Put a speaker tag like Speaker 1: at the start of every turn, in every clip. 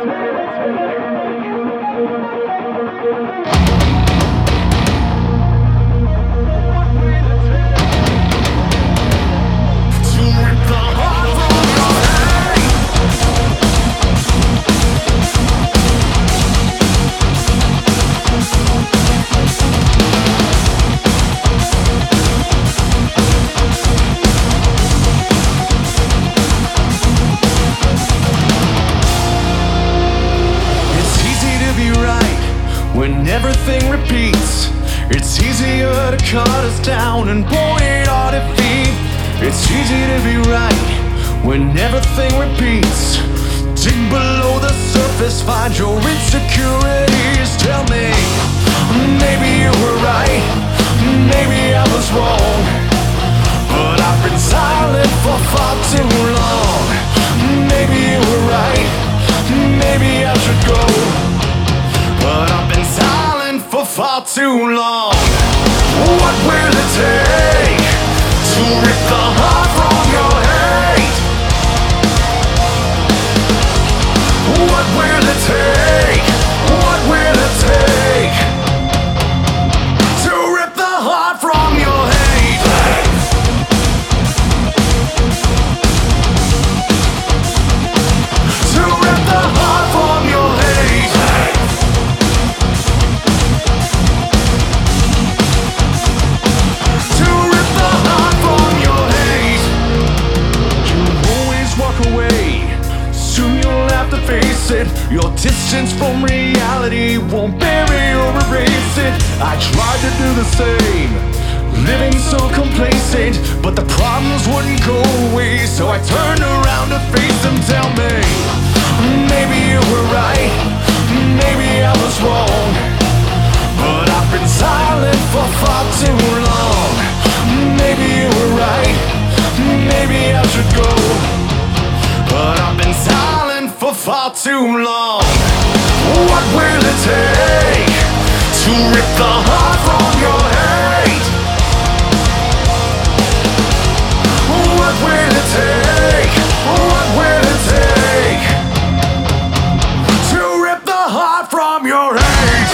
Speaker 1: When everything repeats, it's easier to cut us down and point our defeat. It's easy to be right when everything repeats. Dig below the surface, find your insecurities. Tell me, maybe you were right, maybe I was wrong, but I've been silent for far too long. Maybe you were right, maybe I should go, but I've been silent for far too long. What will it take to rip the heart from your hate? What will it take? What will it take to rip the heart from your hate? To rip the heart from your hate. Face it, your distance from reality won't bury or erase it. I tried to do the same, living so complacent, but the problems wouldn't go away. So I turned around to face them. Tell me, maybe you were right, maybe I was wrong, but I've been silent for far too long. Maybe you were right, maybe I should go, but I've been silent for far too long. What will it take to rip the heart from your hate? What will it take? What will it take to rip the heart from your hate?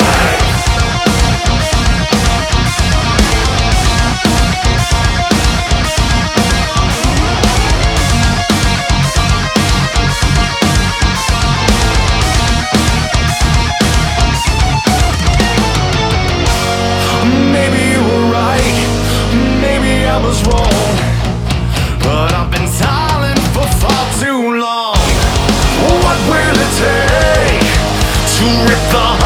Speaker 1: I was wrong, but I've been silent for far too long. What will it take to rip the